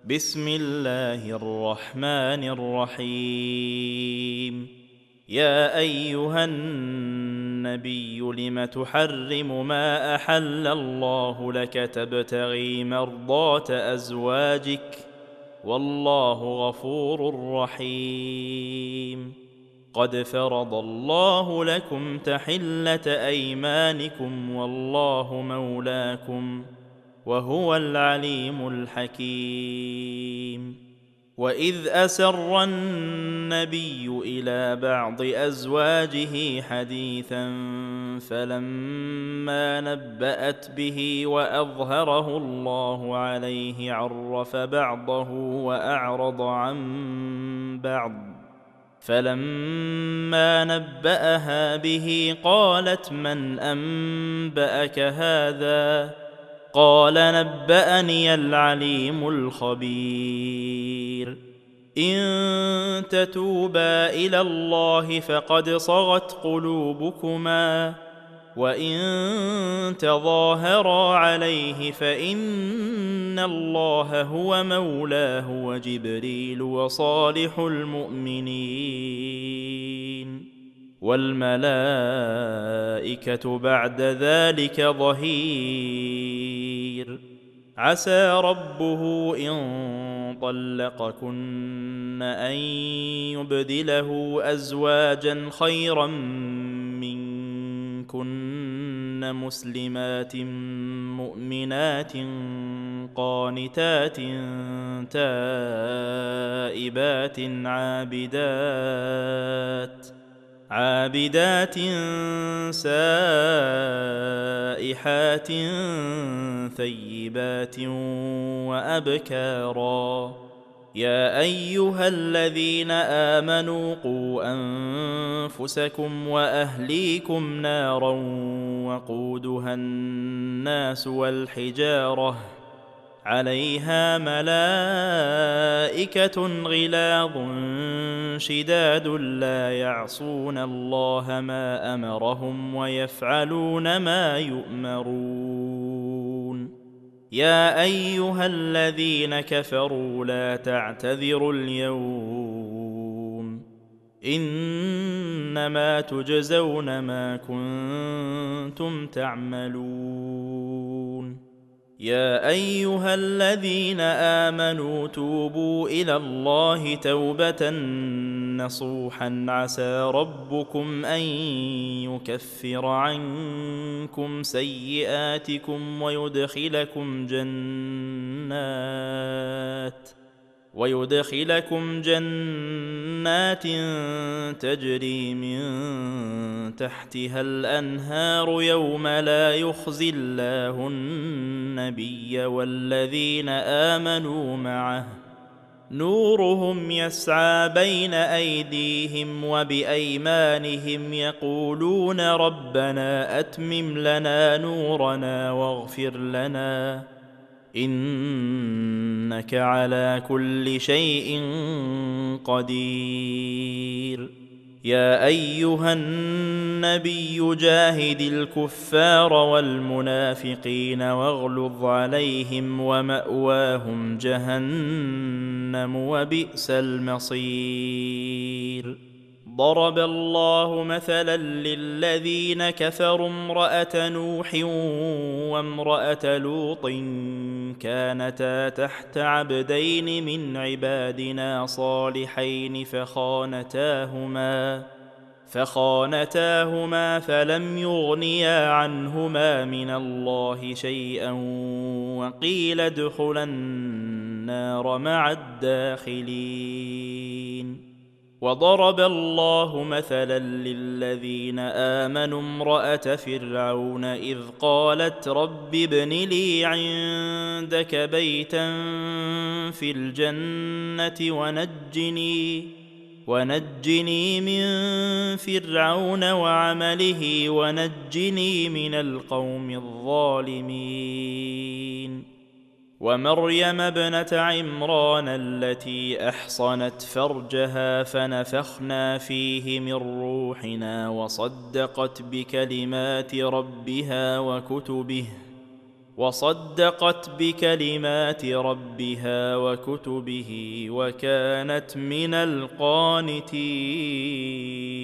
بسم الله الرحمن الرحيم. يا أيها النبي لم تحرم ما أحل الله لك تبتغي مرضات أزواجك والله غفور رحيم. قد فرض الله لكم تحلة أيمانكم والله مولاكم وهو العليم الحكيم. وإذ أسر النبي إلى بعض أزواجه حديثا فلما نبأت به وأظهره الله عليه عرف بعضه وأعرض عن بعض، فلما نبأها به قالت من أنبأك هذا؟ قال نبأني العليم الخبير. إن تتوبا إلى الله فقد صغت قلوبكما وإن تظاهرا عليه فإن الله هو مولاه وجبريل وصالح المؤمنين والملائكة بعد ذلك ظهير. عسى ربه إن طلقكن أن يبدله أزواجا خيرا منكن مسلمات مؤمنات قانتات تائبات عابدات سائحات ثيبات وأبكارا. يا أيها الذين آمنوا قوا أنفسكم وأهليكم نارا وقودها الناس والحجارة عليها ملائكة غلاظ شداد لا يعصون الله ما أمرهم ويفعلون ما يؤمرون. يا أيها الذين كفروا لا تعتذروا اليوم إنما تجزون ما كنتم تعملون. يا أيها الذين آمنوا توبوا إلى الله توبة نصوحا عسى ربكم أن يكفر عنكم سيئاتكم ويدخلكم جنات تجري من تحتها الأنهار يوم لا يخزي الله النبي والذين آمنوا معه نورهم يسعى بين أيديهم وبأيمانهم يقولون ربنا أتمم لنا نورنا واغفر لنا إنك على كل شيء قدير. يا أيها النبي جاهد الكفار والمنافقين واغلظ عليهم ومأواهم جهنم وبئس المصير. ضرب الله مثلا للذين كفروا امرأة نوح وامرأة لوط كانتا تحت عبدين من عبادنا صالحين فخانتاهما فلم يغنيا عنهما من الله شيئا وقيل ادخلا النار مع الداخلين. وضرب الله مثلا للذين آمنوا امرأة فرعون إذ قالت رب ابن لي عندك بيتا في الجنة ونجني من فرعون وعمله ونجني من القوم الظالمين. ومريم ابنة عمران التي أحصنت فرجها فنفخنا فيه من روحنا وصدقت بكلمات ربها وصدقت بكلمات ربها وكتبه وكانت من القانتين.